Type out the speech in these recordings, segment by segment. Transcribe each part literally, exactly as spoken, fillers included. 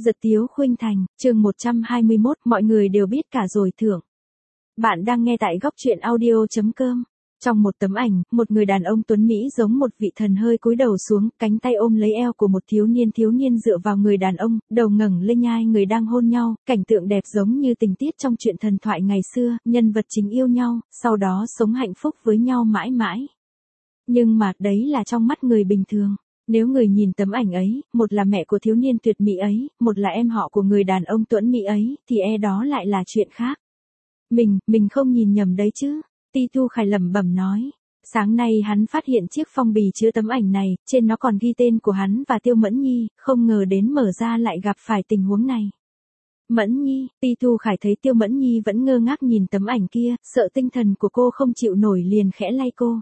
Giật Tiếu Khuynh Thành, chương một trăm hai mươi mốt, mọi người đều biết cả rồi thưởng. Bạn đang nghe tại góc truyện audio.com. Trong một tấm ảnh, một người đàn ông tuấn Mỹ giống một vị thần hơi cúi đầu xuống, cánh tay ôm lấy eo của một thiếu niên thiếu niên dựa vào người đàn ông, đầu ngẩng lên nhai người đang hôn nhau, cảnh tượng đẹp giống như tình tiết trong truyện thần thoại ngày xưa, nhân vật chính yêu nhau, sau đó sống hạnh phúc với nhau mãi mãi. Nhưng mà, đấy là trong mắt người bình thường. Nếu người nhìn tấm ảnh ấy, một là mẹ của thiếu niên tuyệt mỹ ấy, một là em họ của người đàn ông tuấn mỹ ấy, thì e đó lại là chuyện khác. Mình, mình không nhìn nhầm đấy chứ. Ti Tu Khải lẩm bẩm nói. Sáng nay hắn phát hiện chiếc phong bì chứa tấm ảnh này, trên nó còn ghi tên của hắn và Tiêu Mẫn Nhi, không ngờ đến mở ra lại gặp phải tình huống này. Mẫn Nhi, Ti Tu Khải thấy Tiêu Mẫn Nhi vẫn ngơ ngác nhìn tấm ảnh kia, sợ tinh thần của cô không chịu nổi liền khẽ lay cô.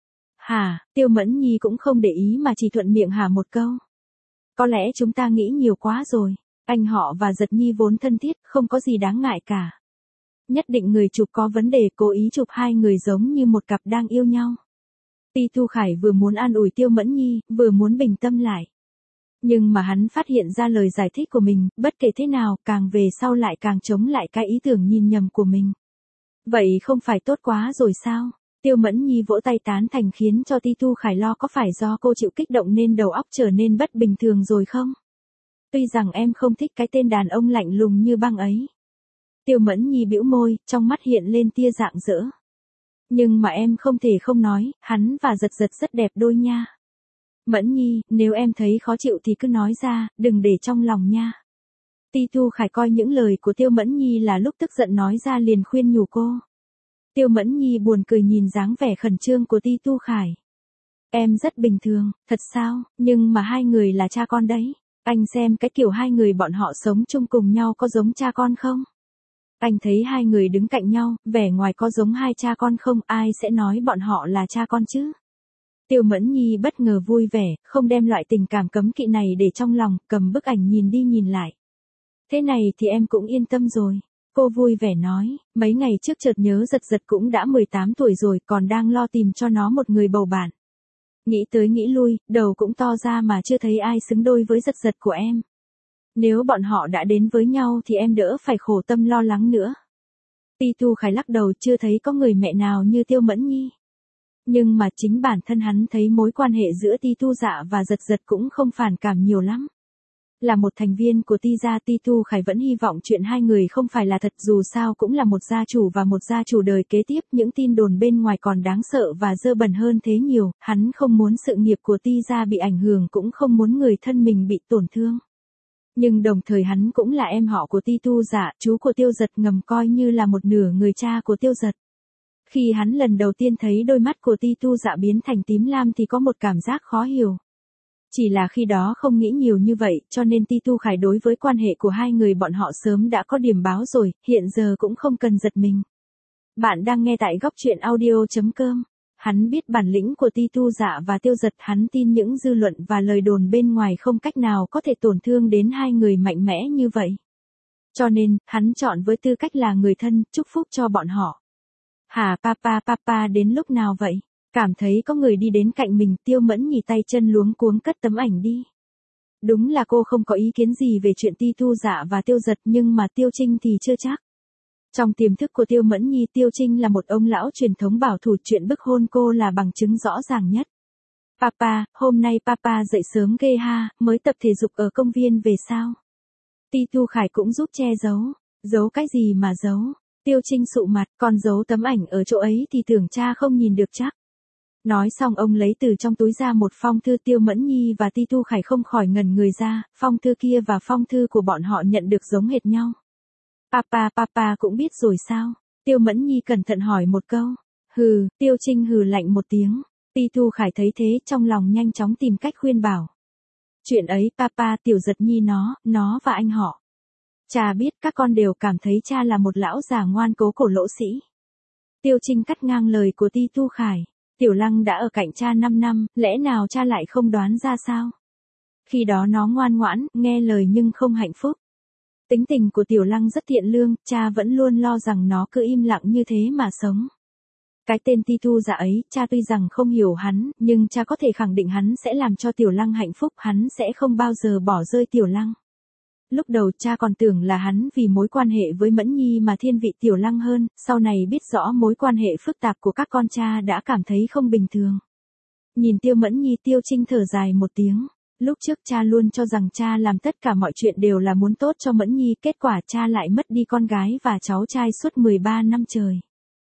Hả, Tiêu Mẫn Nhi cũng không để ý mà chỉ thuận miệng hả một câu. Có lẽ chúng ta nghĩ nhiều quá rồi, anh họ và Giật Nhi vốn thân thiết, không có gì đáng ngại cả. Nhất định người chụp có vấn đề cố ý chụp hai người giống như một cặp đang yêu nhau. Ti Tu Khải vừa muốn an ủi Tiêu Mẫn Nhi, vừa muốn bình tâm lại. Nhưng mà hắn phát hiện ra lời giải thích của mình, bất kể thế nào, càng về sau lại càng chống lại cái ý tưởng nhìn nhầm của mình. Vậy không phải tốt quá rồi sao? Tiêu Mẫn Nhi vỗ tay tán thành khiến cho Ti Tu Khải lo có phải do cô chịu kích động nên đầu óc trở nên bất bình thường rồi không? Tuy rằng em không thích cái tên đàn ông lạnh lùng như băng ấy. Tiêu Mẫn Nhi bĩu môi, trong mắt hiện lên tia rạng rỡ. Nhưng mà em không thể không nói, hắn và Giật Giật rất đẹp đôi nha. Mẫn Nhi, nếu em thấy khó chịu thì cứ nói ra, đừng để trong lòng nha. Ti Tu Khải coi những lời của Tiêu Mẫn Nhi là lúc tức giận nói ra liền khuyên nhủ cô. Tiêu Mẫn Nhi buồn cười nhìn dáng vẻ khẩn trương của Ti Tu Khải. Em rất bình thường, thật sao, nhưng mà hai người là cha con đấy. Anh xem cái kiểu hai người bọn họ sống chung cùng nhau có giống cha con không? Anh thấy hai người đứng cạnh nhau, vẻ ngoài có giống hai cha con không, ai sẽ nói bọn họ là cha con chứ? Tiêu Mẫn Nhi bất ngờ vui vẻ, không đem loại tình cảm cấm kỵ này để trong lòng, cầm bức ảnh nhìn đi nhìn lại. Thế này thì em cũng yên tâm rồi. Cô vui vẻ nói, mấy ngày trước chợt nhớ Giật Giật cũng đã mười tám tuổi rồi, còn đang lo tìm cho nó một người bầu bạn. Nghĩ tới nghĩ lui, đầu cũng to ra mà chưa thấy ai xứng đôi với Giật Giật của em. Nếu bọn họ đã đến với nhau thì em đỡ phải khổ tâm lo lắng nữa. Ti Tu Khải lắc đầu, chưa thấy có người mẹ nào như Tiêu Mẫn Nhi. Nhưng mà chính bản thân hắn thấy mối quan hệ giữa Ti Tu Dạ và Giật Giật cũng không phản cảm nhiều lắm. Là một thành viên của Ti gia, Ti Tu Khải vẫn hy vọng chuyện hai người không phải là thật, dù sao cũng là một gia chủ và một gia chủ đời kế tiếp, những tin đồn bên ngoài còn đáng sợ và dơ bẩn hơn thế nhiều, hắn không muốn sự nghiệp của Ti gia bị ảnh hưởng, cũng không muốn người thân mình bị tổn thương. Nhưng đồng thời hắn cũng là em họ của Ti Tu Dạ, chú của Tiêu Giật, ngầm coi như là một nửa người cha của Tiêu Giật. Khi hắn lần đầu tiên thấy đôi mắt của Ti Tu Dạ biến thành tím lam thì có một cảm giác khó hiểu. Chỉ là khi đó không nghĩ nhiều như vậy, cho nên Ti Tu Khải đối với quan hệ của hai người bọn họ sớm đã có điểm báo rồi, hiện giờ cũng không cần giật mình. Bạn đang nghe tại góc truyện audio.com. Hắn biết bản lĩnh của Ti Tu Dạ và Tiêu Giật, hắn tin những dư luận và lời đồn bên ngoài không cách nào có thể tổn thương đến hai người mạnh mẽ như vậy. Cho nên, hắn chọn với tư cách là người thân, chúc phúc cho bọn họ. Hả papa papa đến lúc nào vậy? Cảm thấy có người đi đến cạnh mình, Tiêu Mẫn Nhi tay chân luống cuống cất tấm ảnh đi. Đúng là cô không có ý kiến gì về chuyện Ti Tu Dạ và Tiêu Giật, nhưng mà Tiêu Trinh thì chưa chắc. Trong tiềm thức của Tiêu Mẫn Nhi, Tiêu Trinh là một ông lão truyền thống bảo thủ, chuyện bức hôn cô là bằng chứng rõ ràng nhất. Papa, hôm nay papa dậy sớm ghê ha, mới tập thể dục ở công viên về sao? Ti Tu Khải cũng giúp che giấu. Giấu cái gì mà giấu? Tiêu Trinh sụ mặt, còn giấu tấm ảnh ở chỗ ấy thì tưởng cha không nhìn được chắc. Nói xong ông lấy từ trong túi ra một phong thư. Tiêu Mẫn Nhi và Ti Tu Khải không khỏi ngẩn người ra, phong thư kia và phong thư của bọn họ nhận được giống hệt nhau. Papa papa cũng biết rồi sao? Tiêu Mẫn Nhi cẩn thận hỏi một câu. Hừ, Tiêu Trinh hừ lạnh một tiếng. Ti Tu Khải thấy thế trong lòng nhanh chóng tìm cách khuyên bảo. Chuyện ấy papa, Tiểu Giật Nhi nó, nó và anh họ. Cha biết các con đều cảm thấy cha là một lão già ngoan cố cổ lỗ sĩ. Tiêu Trinh cắt ngang lời của Ti Tu Khải. Tiểu Lăng đã ở cạnh cha năm năm, lẽ nào cha lại không đoán ra sao? Khi đó nó ngoan ngoãn, nghe lời nhưng không hạnh phúc. Tính tình của Tiểu Lăng rất thiện lương, cha vẫn luôn lo rằng nó cứ im lặng như thế mà sống. Cái tên Ti Tu Dạ ấy, cha tuy rằng không hiểu hắn, nhưng cha có thể khẳng định hắn sẽ làm cho Tiểu Lăng hạnh phúc, hắn sẽ không bao giờ bỏ rơi Tiểu Lăng. Lúc đầu cha còn tưởng là hắn vì mối quan hệ với Mẫn Nhi mà thiên vị Tiểu Lăng hơn, sau này biết rõ mối quan hệ phức tạp của các con cha đã cảm thấy không bình thường. Nhìn Tiêu Mẫn Nhi, Tiêu Trinh thở dài một tiếng. Lúc trước cha luôn cho rằng cha làm tất cả mọi chuyện đều là muốn tốt cho Mẫn Nhi, kết quả cha lại mất đi con gái và cháu trai suốt mười ba năm trời.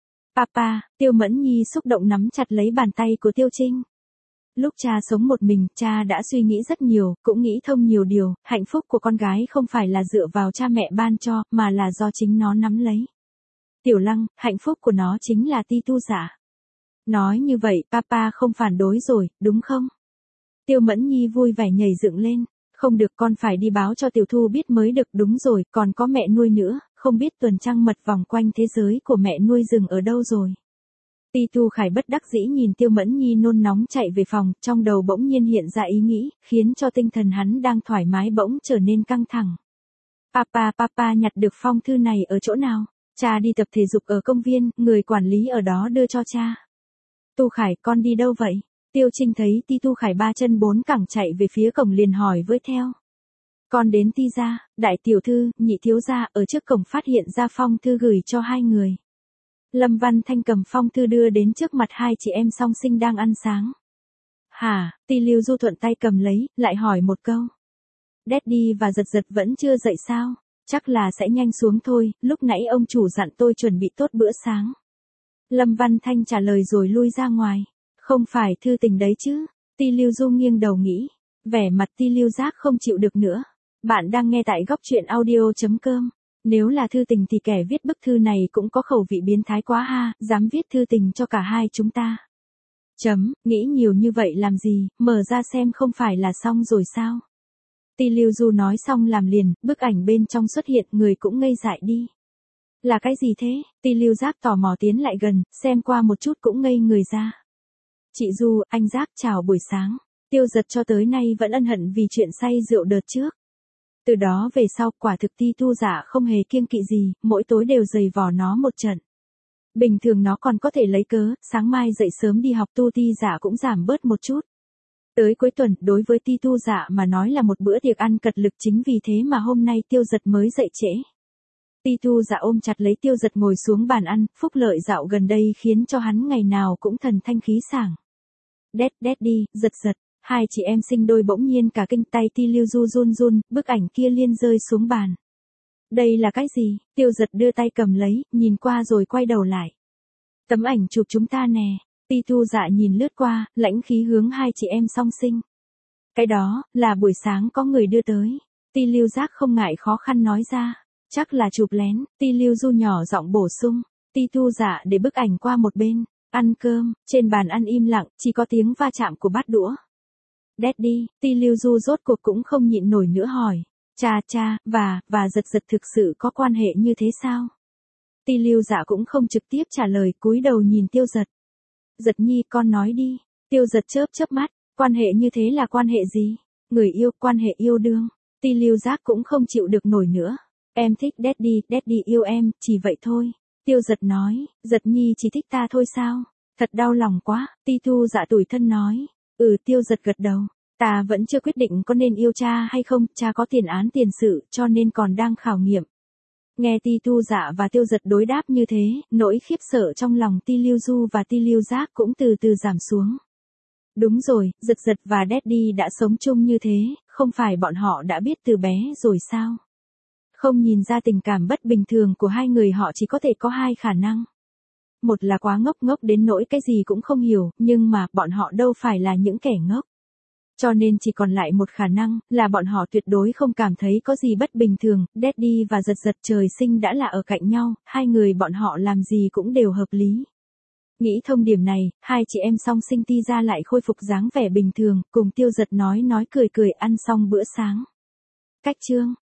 Papa, Tiêu Mẫn Nhi xúc động nắm chặt lấy bàn tay của Tiêu Trinh. Lúc cha sống một mình, cha đã suy nghĩ rất nhiều, cũng nghĩ thông nhiều điều, hạnh phúc của con gái không phải là dựa vào cha mẹ ban cho, mà là do chính nó nắm lấy. Tiểu Lăng, hạnh phúc của nó chính là Ti Tu Dạ. Nói như vậy, papa không phản đối rồi, đúng không? Tiêu Mẫn Nhi vui vẻ nhảy dựng lên. Không được, con phải đi báo cho Tiểu Thu biết mới được, đúng rồi, còn có mẹ nuôi nữa, không biết tuần trăng mật vòng quanh thế giới của mẹ nuôi dừng ở đâu rồi. Ti Tu Khải bất đắc dĩ nhìn Tiêu Mẫn Nhi nôn nóng chạy về phòng, trong đầu bỗng nhiên hiện ra ý nghĩ, khiến cho tinh thần hắn đang thoải mái bỗng trở nên căng thẳng. Papa, papa nhặt được phong thư này ở chỗ nào? Cha đi tập thể dục ở công viên, người quản lý ở đó đưa cho cha. Tu Khải, con đi đâu vậy? Tiêu Trinh thấy Ti Tu Khải ba chân bốn cẳng chạy về phía cổng liền hỏi với theo. Con đến Ti gia, đại tiểu thư, nhị thiếu gia ở trước cổng phát hiện ra phong thư gửi cho hai người. Lâm Văn Thanh cầm phong thư đưa đến trước mặt hai chị em song sinh đang ăn sáng. Hả? Ti Lưu Du thuận tay cầm lấy, lại hỏi một câu. Daddy và Giật Giật vẫn chưa dậy sao? Chắc là sẽ nhanh xuống thôi, lúc nãy ông chủ dặn tôi chuẩn bị tốt bữa sáng. Lâm Văn Thanh trả lời rồi lui ra ngoài. Không phải thư tình đấy chứ? Ti Lưu Du nghiêng đầu nghĩ. Vẻ mặt Ti Lưu Giác không chịu được nữa. Bạn đang nghe tại góc truyện audio chấm com. Nếu là thư tình thì kẻ viết bức thư này cũng có khẩu vị biến thái quá ha, dám viết thư tình cho cả hai chúng ta. Chấm, nghĩ nhiều như vậy làm gì, mở ra xem không phải là xong rồi sao? Ti Lưu Du nói xong làm liền, bức ảnh bên trong xuất hiện, người cũng ngây dại đi. Là cái gì thế? Ti Lưu Giác tò mò tiến lại gần, xem qua một chút cũng ngây người ra. Chị Du, anh Giác chào buổi sáng. Tiêu Giật cho tới nay vẫn ân hận vì chuyện say rượu đợt trước. Từ đó về sau, quả thực Ti Tu Dạ không hề kiêng kỵ gì, mỗi tối đều giày vò nó một trận. Bình thường nó còn có thể lấy cớ, sáng mai dậy sớm đi học, Tu Ti Dạ cũng giảm bớt một chút. Tới cuối tuần, đối với Ti Tu Dạ mà nói là một bữa tiệc ăn cật lực, chính vì thế mà hôm nay Tiêu Giật mới dậy trễ. Ti Tu Dạ ôm chặt lấy Tiêu Giật ngồi xuống bàn ăn, phúc lợi dạo gần đây khiến cho hắn ngày nào cũng thần thanh khí sảng. Đét đét đi, Giật Giật. Hai chị em sinh đôi bỗng nhiên cả kinh, tay Ti Lưu Du run run, bức ảnh kia liên rơi xuống bàn. Đây là cái gì? Tiêu Giật đưa tay cầm lấy, nhìn qua rồi quay đầu lại. Tấm ảnh chụp chúng ta nè. Ti Tu Dạ nhìn lướt qua, lãnh khí hướng hai chị em song sinh. Cái đó, là buổi sáng có người đưa tới. Ti Lưu Giác không ngại khó khăn nói ra. Chắc là chụp lén. Ti Lưu Du nhỏ giọng bổ sung. Ti Tu Dạ để bức ảnh qua một bên. Ăn cơm, trên bàn ăn im lặng, chỉ có tiếng va chạm của bát đũa. Daddy, Ti Lưu Du rốt cuộc cũng không nhịn nổi nữa hỏi. Cha cha, và, và Giật Giật thực sự có quan hệ như thế sao? Ti Lưu Dạ cũng không trực tiếp trả lời, cúi đầu nhìn Tiêu Giật. Giật Nhi, con nói đi. Tiêu Giật chớp chớp mắt, quan hệ như thế là quan hệ gì? Người yêu, quan hệ yêu đương. Ti Lưu Giác cũng không chịu được nổi nữa. Em thích Daddy, Daddy yêu em, chỉ vậy thôi. Tiêu Giật nói, Giật Nhi chỉ thích ta thôi sao? Thật đau lòng quá, Ti Tu Dạ tủi thân nói. Ừ, Tiêu Giật gật đầu. Ta vẫn chưa quyết định có nên yêu cha hay không, cha có tiền án tiền sự, cho nên còn đang khảo nghiệm. Nghe Ti Tu Dạ và Tiêu Giật đối đáp như thế, nỗi khiếp sợ trong lòng Ti Lưu Du và Ti Lưu Giác cũng từ từ giảm xuống. Đúng rồi, Giật Giật và Daddy đã sống chung như thế, không phải bọn họ đã biết từ bé rồi sao? Không nhìn ra tình cảm bất bình thường của hai người họ chỉ có thể có hai khả năng. Một là quá ngốc ngốc đến nỗi cái gì cũng không hiểu, nhưng mà bọn họ đâu phải là những kẻ ngốc. Cho nên chỉ còn lại một khả năng, là bọn họ tuyệt đối không cảm thấy có gì bất bình thường, Daddy và Giật Giật trời sinh đã là ở cạnh nhau, hai người bọn họ làm gì cũng đều hợp lý. Nghĩ thông điểm này, hai chị em song sinh Ti ra lại khôi phục dáng vẻ bình thường, cùng Tiêu Giật nói nói cười cười ăn xong bữa sáng. Cách chương